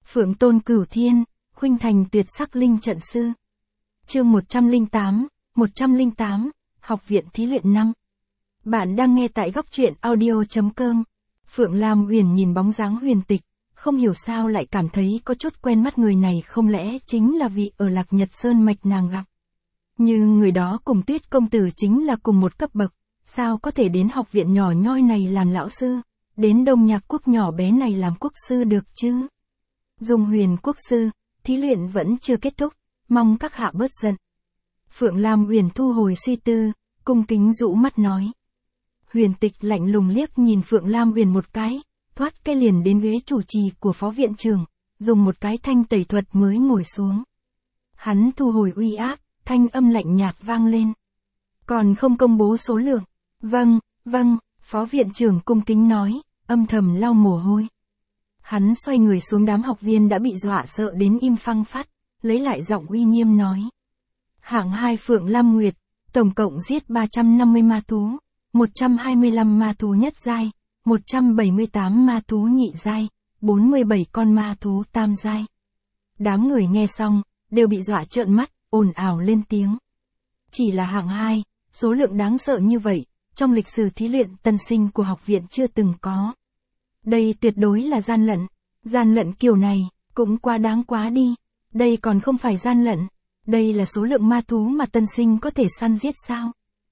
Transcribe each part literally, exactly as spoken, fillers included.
Phượng tôn cửu thiên, khuynh thành tuyệt sắc linh trận sư. Chương một trăm lẻ tám, một trăm lẻ tám, Học viện thí luyện năm. Bạn đang nghe tại góc truyện audio chấm com. Phượng Lam Uyển nhìn bóng dáng Huyền Tịch, không hiểu sao lại cảm thấy có chút quen mắt, người này không lẽ chính là vị ở Lạc Nhật Sơn mạch nàng gặp. Nhưng người đó cùng Tuyết công tử chính là cùng một cấp bậc, sao có thể đến học viện nhỏ nhoi này làm lão sư, đến Đông Nhạc quốc nhỏ bé này làm quốc sư được chứ? Dung Huyền quốc sư, thí luyện vẫn chưa kết thúc, mong các hạ bớt giận. Phượng Lam Uyển thu hồi suy tư, cung kính rũ mắt nói. Huyền Tịch lạnh lùng liếc nhìn Phượng Lam Uyển một cái, thoát cái liền đến ghế chủ trì của phó viện trưởng, dùng một cái thanh tẩy thuật mới ngồi xuống. Hắn thu hồi uy áp, thanh âm lạnh nhạt vang lên. Còn không công bố số lượng. Vâng, vâng, phó viện trưởng cung kính nói, âm thầm lau mồ hôi. Hắn xoay người xuống, đám học viên đã bị dọa sợ đến im phăng phát, lấy lại giọng uy nghiêm nói. Hạng hai Phượng Lam Nguyệt, tổng cộng giết ba trăm năm mươi ma thú, một trăm hai mươi lăm ma thú nhất giai, một trăm bảy mươi tám ma thú nhị giai, bốn mươi bảy con ma thú tam giai. Đám người nghe xong, đều bị dọa trợn mắt, ồn ào lên tiếng. Chỉ là hạng hai, số lượng đáng sợ như vậy, trong lịch sử thí luyện tân sinh của học viện chưa từng có. Đây tuyệt đối là gian lận, gian lận kiểu này, cũng quá đáng quá đi, đây còn không phải gian lận, đây là số lượng ma thú mà tân sinh có thể săn giết sao?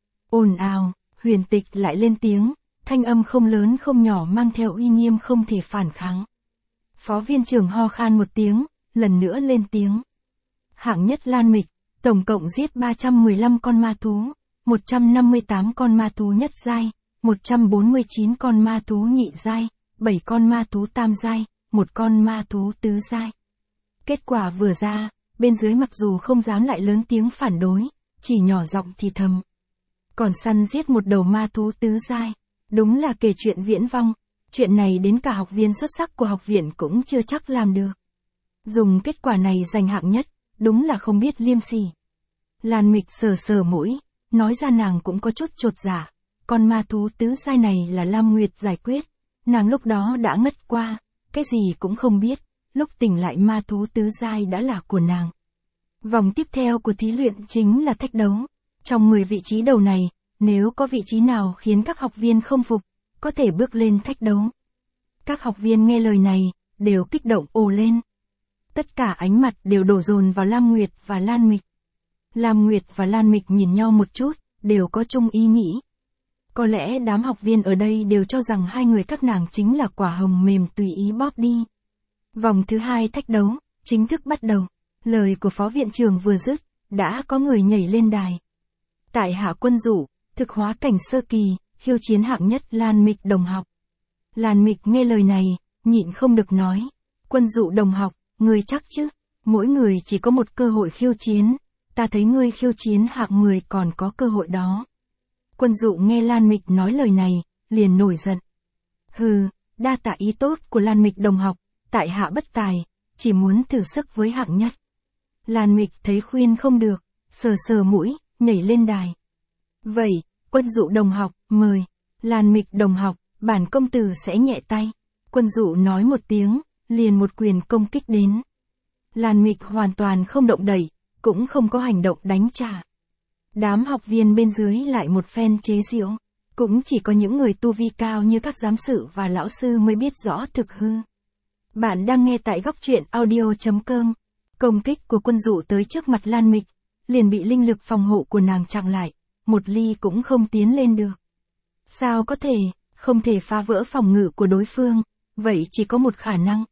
Ồn ào, Huyền Tịch lại lên tiếng, thanh âm không lớn không nhỏ mang theo uy nghiêm không thể phản kháng. Phó viên trưởng ho khan một tiếng, lần nữa lên tiếng. Hạng nhất Lan Mịch, tổng cộng giết ba trăm mười lăm con ma thú, một trăm năm mươi tám con ma thú nhất giai, một trăm bốn mươi chín con ma thú nhị giai, bảy con ma thú tam giai, một con ma thú tứ giai. Kết quả vừa ra, bên dưới mặc dù không dám lại lớn tiếng phản đối, chỉ nhỏ giọng thì thầm. Còn săn giết một đầu ma thú tứ giai, đúng là kể chuyện viễn vong, chuyện này đến cả học viên xuất sắc của học viện cũng chưa chắc làm được. Dùng kết quả này giành hạng nhất, đúng là không biết liêm sỉ. Lan Mịch sờ sờ mũi, nói ra nàng cũng có chút chột dạ, con ma thú tứ giai này là Lam Nguyệt giải quyết, nàng lúc đó đã ngất qua, cái gì cũng không biết, lúc tỉnh lại ma thú tứ giai đã là của nàng. Vòng tiếp theo của thí luyện chính là thách đấu, trong mười vị trí đầu này, nếu có vị trí nào khiến các học viên không phục, có thể bước lên thách đấu. Các học viên nghe lời này, đều kích động ồ lên. Tất cả ánh mặt đều đổ dồn vào Lam Nguyệt và Lan Mịch. Lam Nguyệt và Lan Mịch nhìn nhau một chút, đều có chung ý nghĩ. Có lẽ đám học viên ở đây đều cho rằng hai người các nàng chính là quả hồng mềm tùy ý bóp đi. Vòng thứ hai thách đấu, chính thức bắt đầu. Lời của phó viện trưởng vừa dứt, đã có người nhảy lên đài. Tại hạ Quân Dụ, thực hóa cảnh sơ kỳ, khiêu chiến hạng nhất Lan Mịch đồng học. Lan Mịch nghe lời này, nhịn không được nói. Quân Dụ đồng học, ngươi chắc chứ, mỗi người chỉ có một cơ hội khiêu chiến, ta thấy ngươi khiêu chiến hạng mười còn có cơ hội đó. Quân Dụ nghe Lan Mịch nói lời này, liền nổi giận. Hừ, đa tạ ý tốt của Lan Mịch đồng học, tại hạ bất tài, chỉ muốn thử sức với hạng nhất. Lan Mịch thấy khuyên không được, sờ sờ mũi, nhảy lên đài. Vậy, Quân Dụ đồng học, mời. Lan Mịch đồng học, bản công tử sẽ nhẹ tay. Quân Dụ nói một tiếng, liền một quyền công kích đến. Lan Mịch hoàn toàn không động đậy, cũng không có hành động đánh trả. Đám học viên bên dưới lại một phen chế giễu, cũng chỉ có những người tu vi cao như các giám sự và lão sư mới biết rõ thực hư. Bạn đang nghe tại góc truyện audio chấm com. Công kích của Quân Dụ tới trước mặt Lan Mịch, liền bị linh lực phòng hộ của nàng chặn lại, một ly cũng không tiến lên được. Sao có thể, không thể phá vỡ phòng ngự của đối phương, vậy chỉ có một khả năng.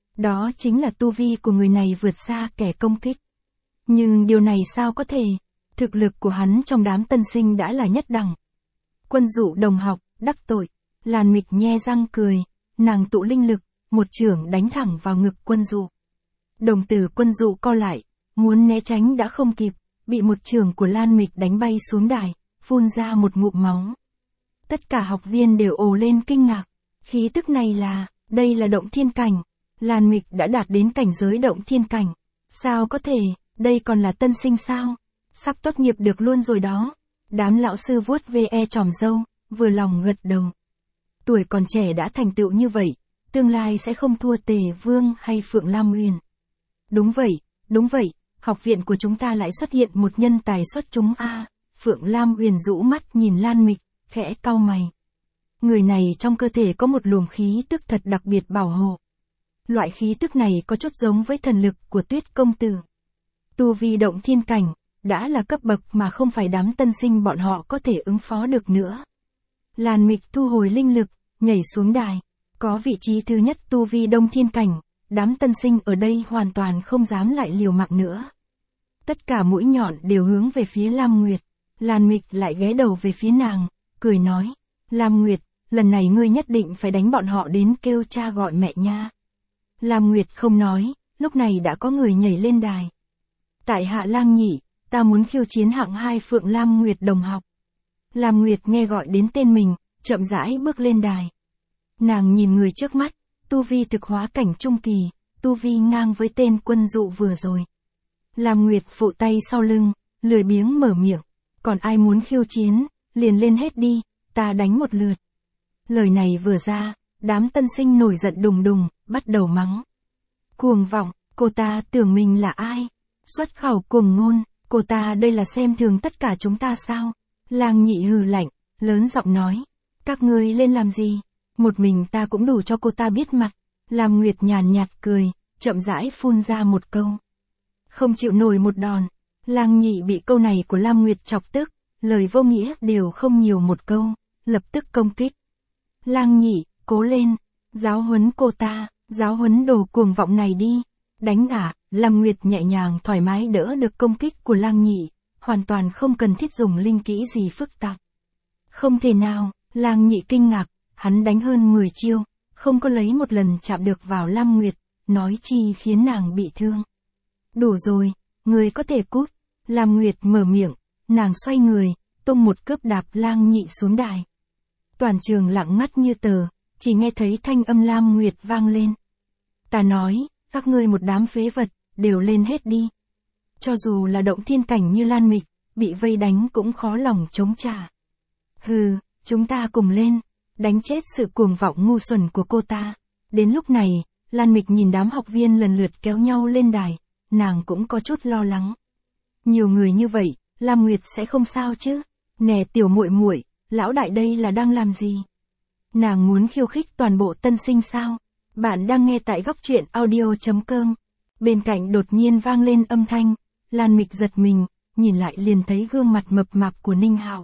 Đó chính là tu vi của người này vượt xa kẻ công kích. Nhưng điều này sao có thể, thực lực của hắn trong đám tân sinh đã là nhất đẳng. Quân Dụ đồng học, đắc tội. Lan Mịch nhe răng cười, nàng tụ linh lực, một chưởng đánh thẳng vào ngực Quân Dụ. Đồng tử Quân Dụ co lại, muốn né tránh đã không kịp, bị một chưởng của Lan Mịch đánh bay xuống đài, phun ra một ngụm máu. Tất cả học viên đều ồ lên kinh ngạc, khí tức này là, đây là động thiên cảnh. Lan Mịch đã đạt đến cảnh giới động thiên cảnh. Sao có thể, đây còn là tân sinh sao? Sắp tốt nghiệp được luôn rồi đó. Đám lão sư vuốt ve chòm râu, vừa lòng gật đầu. Tuổi còn trẻ đã thành tựu như vậy, tương lai sẽ không thua Tề Vương hay Phượng Lam Uyển. Đúng vậy, đúng vậy, học viện của chúng ta lại xuất hiện một nhân tài xuất chúng a. Phượng Lam Uyển rũ mắt nhìn Lan Mịch, khẽ cau mày. Người này trong cơ thể có một luồng khí tức thật đặc biệt bảo hộ. Loại khí tức này có chút giống với thần lực của Tuyết công tử. Tu vi động thiên cảnh, đã là cấp bậc mà không phải đám tân sinh bọn họ có thể ứng phó được nữa. Lan Mịch thu hồi linh lực, nhảy xuống đài. Có vị trí thứ nhất tu vi đông thiên cảnh, đám tân sinh ở đây hoàn toàn không dám lại liều mạng nữa. Tất cả mũi nhọn đều hướng về phía Lam Nguyệt. Lan Mịch lại ghé đầu về phía nàng, cười nói. Lam Nguyệt, lần này ngươi nhất định phải đánh bọn họ đến kêu cha gọi mẹ nha. Lam Nguyệt không nói, lúc này đã có người nhảy lên đài. Tại hạ Lang Nhị, ta muốn khiêu chiến hạng hai Phượng Lam Nguyệt đồng học. Lam Nguyệt nghe gọi đến tên mình, chậm rãi bước lên đài. Nàng nhìn người trước mắt, tu vi thực hóa cảnh trung kỳ, tu vi ngang với tên quân dụ vừa rồi. Lam Nguyệt phụ tay sau lưng, lười biếng mở miệng, còn ai muốn khiêu chiến, liền lên hết đi, ta đánh một lượt. Lời này vừa ra, đám tân sinh nổi giận đùng đùng, bắt đầu mắng. Cuồng vọng, cô ta tưởng mình là ai? Xuất khẩu cuồng ngôn, cô ta đây là xem thường tất cả chúng ta sao? Lang Nhị hừ lạnh, lớn giọng nói. Các ngươi lên làm gì? Một mình ta cũng đủ cho cô ta biết mặt. Lam Nguyệt nhàn nhạt cười, chậm rãi phun ra một câu. Không chịu nổi một đòn. Lang Nhị bị câu này của Lam Nguyệt chọc tức, lời vô nghĩa đều không nhiều một câu, lập tức công kích. Lang Nhị, cố lên, giáo huấn cô ta, giáo huấn đồ cuồng vọng này đi. Đánh ả, Lam Nguyệt nhẹ nhàng thoải mái đỡ được công kích của Lang Nhị, hoàn toàn không cần thiết dùng linh kỹ gì phức tạp. Không thể nào, Lang Nhị kinh ngạc, hắn đánh hơn mười chiêu, không có lấy một lần chạm được vào Lam Nguyệt, nói chi khiến nàng bị thương. Đủ rồi, người có thể cút. Lam Nguyệt mở miệng, nàng xoay người, tung một cước đạp Lang Nhị xuống đài. Toàn trường lặng ngắt như tờ, chỉ nghe thấy thanh âm Lam Nguyệt vang lên. Ta nói, các ngươi một đám phế vật, đều lên hết đi. Cho dù là động thiên cảnh như Lan Mịch, bị vây đánh cũng khó lòng chống trả. Hừ, chúng ta cùng lên, đánh chết sự cuồng vọng ngu xuẩn của cô ta. Đến lúc này, Lan Mịch nhìn đám học viên lần lượt kéo nhau lên đài, nàng cũng có chút lo lắng. Nhiều người như vậy, Lam Nguyệt sẽ không sao chứ? Nè tiểu muội muội, lão đại đây là đang làm gì? Nàng muốn khiêu khích toàn bộ tân sinh sao? Bạn đang nghe tại góc truyện audio chấm com. Bên cạnh đột nhiên vang lên âm thanh, Lan Mịch giật mình, nhìn lại liền thấy gương mặt mập mạp của Ninh Hạo.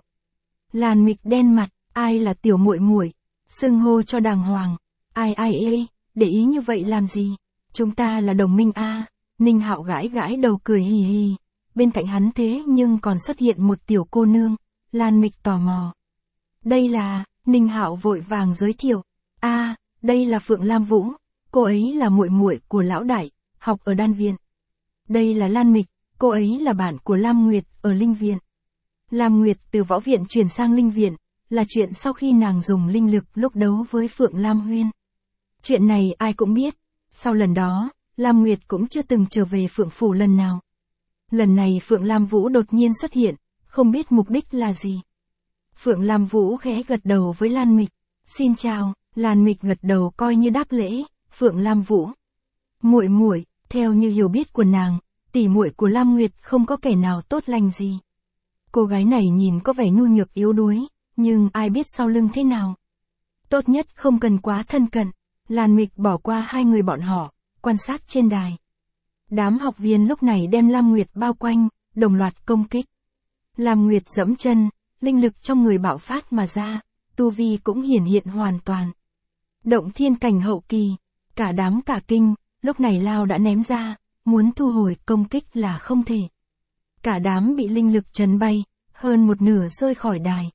Lan Mịch đen mặt, ai là tiểu muội muội? Xưng hô cho đàng hoàng. Ai ai ê, để ý như vậy làm gì? Chúng ta là đồng minh a. Ninh Hạo gãi gãi đầu cười hì hì. Bên cạnh hắn thế nhưng còn xuất hiện một tiểu cô nương. Lan Mịch tò mò. Đây là, Ninh Hạo vội vàng giới thiệu. A, đây là Phượng Lam Vũ, cô ấy là muội muội của lão đại, học ở đan viện. Đây là Lan Mịch, cô ấy là bạn của Lam Nguyệt ở linh viện. Lam Nguyệt từ võ viện chuyển sang linh viện, là chuyện sau khi nàng dùng linh lực lúc đấu với Phượng Lam Huyên. Chuyện này ai cũng biết, sau lần đó, Lam Nguyệt cũng chưa từng trở về Phượng Phủ lần nào. Lần này Phượng Lam Vũ đột nhiên xuất hiện, không biết mục đích là gì. Phượng Lam Vũ khẽ gật đầu với Lan Mịch. Xin chào, Lan Mịch gật đầu coi như đáp lễ. Phượng Lam Vũ. Muội muội, theo như hiểu biết của nàng, tỷ muội của Lam Nguyệt không có kẻ nào tốt lành gì. Cô gái này nhìn có vẻ nhu nhược yếu đuối, nhưng ai biết sau lưng thế nào. Tốt nhất không cần quá thân cận. Lan Mịch bỏ qua hai người bọn họ, quan sát trên đài. Đám học viên lúc này đem Lam Nguyệt bao quanh, đồng loạt công kích. Lam Nguyệt giẫm chân, linh lực trong người bạo phát mà ra, tu vi cũng hiển hiện hoàn toàn. Động thiên cảnh hậu kỳ, cả đám cả kinh, lúc này lao đã ném ra, muốn thu hồi công kích là không thể. Cả đám bị linh lực chấn bay, hơn một nửa rơi khỏi đài.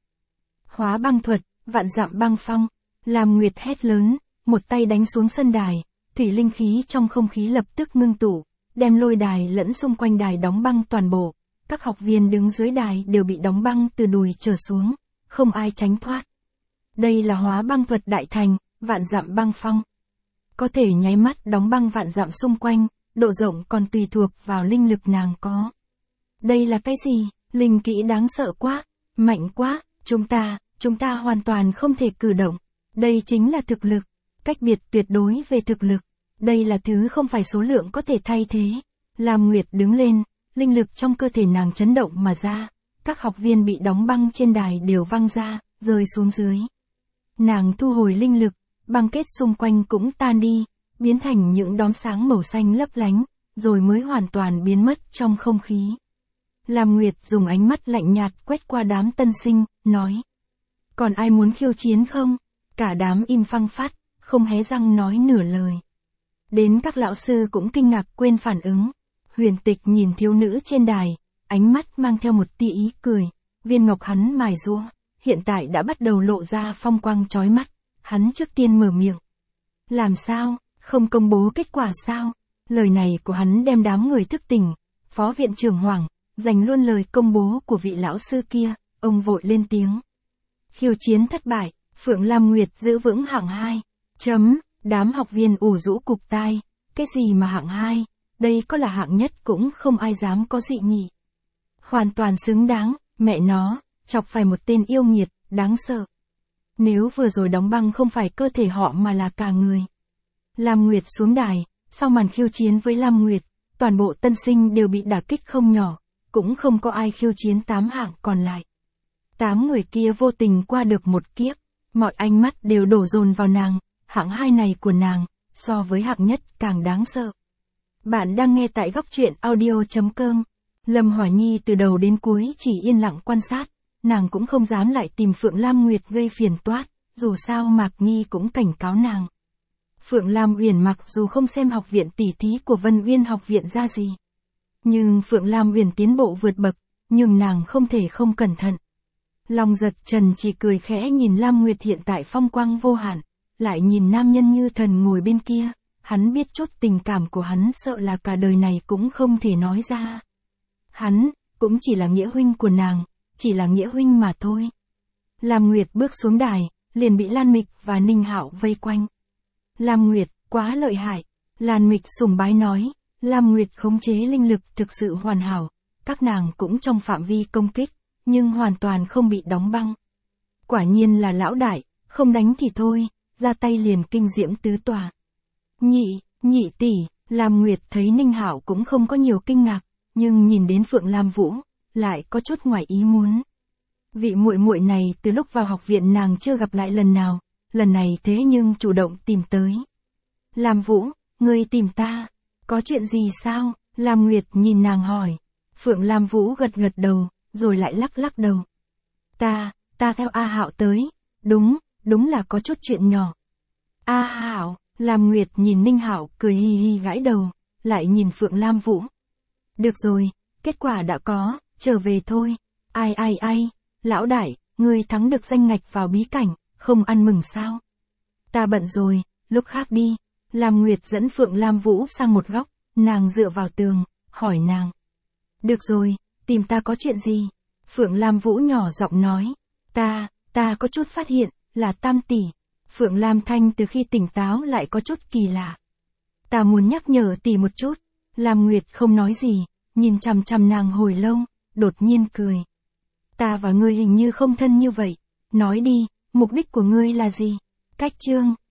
Hóa băng thuật, vạn dặm băng phong, Lam Nguyệt hét lớn, một tay đánh xuống sân đài, thủy linh khí trong không khí lập tức ngưng tụ, đem lôi đài lẫn xung quanh đài đóng băng toàn bộ. Các học viên đứng dưới đài đều bị đóng băng từ đùi trở xuống, không ai tránh thoát. Đây là hóa băng thuật đại thành, vạn dặm băng phong. Có thể nháy mắt đóng băng vạn dặm xung quanh, độ rộng còn tùy thuộc vào linh lực nàng có. Đây là cái gì? Linh kỹ đáng sợ quá, mạnh quá, chúng ta, chúng ta hoàn toàn không thể cử động. Đây chính là thực lực. cách biệt tuyệt đối về thực lực. Đây là thứ không phải số lượng có thể thay thế. Lam Nguyệt đứng lên, linh lực trong cơ thể nàng chấn động mà ra. Các học viên bị đóng băng trên đài đều văng ra, rơi xuống dưới. Nàng thu hồi linh lực, băng kết xung quanh cũng tan đi, biến thành những đốm sáng màu xanh lấp lánh, rồi mới hoàn toàn biến mất trong không khí. Lam Nguyệt dùng ánh mắt lạnh nhạt quét qua đám tân sinh, nói. Còn ai muốn khiêu chiến không? Cả đám im phăng phát, không hé răng nói nửa lời. Đến các lão sư cũng kinh ngạc quên phản ứng. Huyền Tịch nhìn thiếu nữ trên đài, ánh mắt mang theo một tia ý cười. Viên ngọc hắn mài giũa, hiện tại đã bắt đầu lộ ra phong quang chói mắt. Hắn trước tiên mở miệng. Làm sao, không công bố kết quả sao? Lời này của hắn đem đám người thức tỉnh. Phó viện trưởng hoảng, dành luôn lời công bố của vị lão sư kia, ông vội lên tiếng. Khiêu chiến thất bại, Phượng Lam Nguyệt giữ vững hạng hai. Chấm, đám học viên ủ rũ cục tai. Cái gì mà hạng hai, đây có là hạng nhất cũng không ai dám có dị nghị. Hoàn toàn xứng đáng, mẹ nó, chọc phải một tên yêu nghiệt, đáng sợ. Nếu vừa rồi đóng băng không phải cơ thể họ mà là cả người. Lam Nguyệt xuống đài, sau màn khiêu chiến với Lam Nguyệt, toàn bộ tân sinh đều bị đả kích không nhỏ, cũng không có ai khiêu chiến tám hạng còn lại. Tám người kia vô tình qua được một kiếp, mọi ánh mắt đều đổ dồn vào nàng, hạng hai này của nàng, so với hạng nhất càng đáng sợ. Bạn đang nghe tại góc truyện audio chấm com. Lâm Hỏa Nhi từ đầu đến cuối chỉ yên lặng quan sát, nàng cũng không dám lại tìm Phượng Lam Nguyệt gây phiền toát, dù sao Mạc Nhi cũng cảnh cáo nàng. Phượng Lam Uyển mặc dù không xem học viện tỷ thí của Vân Uyên học viện ra gì, nhưng Phượng Lam Uyển tiến bộ vượt bậc, nhưng nàng không thể không cẩn thận. Long Giật Trần chỉ cười khẽ nhìn Lam Nguyệt hiện tại phong quang vô hạn, lại nhìn nam nhân như thần ngồi bên kia, hắn biết chốt tình cảm của hắn sợ là cả đời này cũng không thể nói ra. Hắn, cũng chỉ là nghĩa huynh của nàng, chỉ là nghĩa huynh mà thôi. Lam Nguyệt bước xuống đài, liền bị Lan Mịch và Ninh Hạo vây quanh. Lam Nguyệt, quá lợi hại. Lan Mịch sùng bái nói, Lam Nguyệt khống chế linh lực thực sự hoàn hảo, các nàng cũng trong phạm vi công kích, nhưng hoàn toàn không bị đóng băng. Quả nhiên là lão đại, không đánh thì thôi, ra tay liền kinh diễm tứ tòa. Nhị, nhị tỷ, Lam Nguyệt thấy Ninh Hạo cũng không có nhiều kinh ngạc, nhưng nhìn đến Phượng Lam Vũ, lại có chút ngoài ý muốn. Vị muội muội này từ lúc vào học viện nàng chưa gặp lại lần nào, lần này thế nhưng chủ động tìm tới. Lam Vũ, ngươi tìm ta, có chuyện gì sao? Lam Nguyệt nhìn nàng hỏi. Phượng Lam Vũ gật gật đầu, rồi lại lắc lắc đầu. Ta, ta theo A Hạo tới, đúng, đúng là có chút chuyện nhỏ. A Hạo, Lam Nguyệt nhìn Ninh Hạo cười hi hi gãi đầu, lại nhìn Phượng Lam Vũ. Được rồi, kết quả đã có, trở về thôi. Ai ai ai, lão đại, ngươi thắng được danh ngạch vào bí cảnh, không ăn mừng sao? Ta bận rồi, lúc khác đi. Lam Nguyệt dẫn Phượng Lam Vũ sang một góc, nàng dựa vào tường, hỏi nàng. Được rồi, tìm ta có chuyện gì? Phượng Lam Vũ nhỏ giọng nói. Ta, ta có chút phát hiện, là Tam tỷ. Phượng Lam Thanh từ khi tỉnh táo lại có chút kỳ lạ. Ta muốn nhắc nhở tỷ một chút. Lam Nguyệt không nói gì, nhìn chằm chằm nàng hồi lâu, đột nhiên cười. Ta và ngươi hình như không thân như vậy. Nói đi, mục đích của ngươi là gì? Cách chương,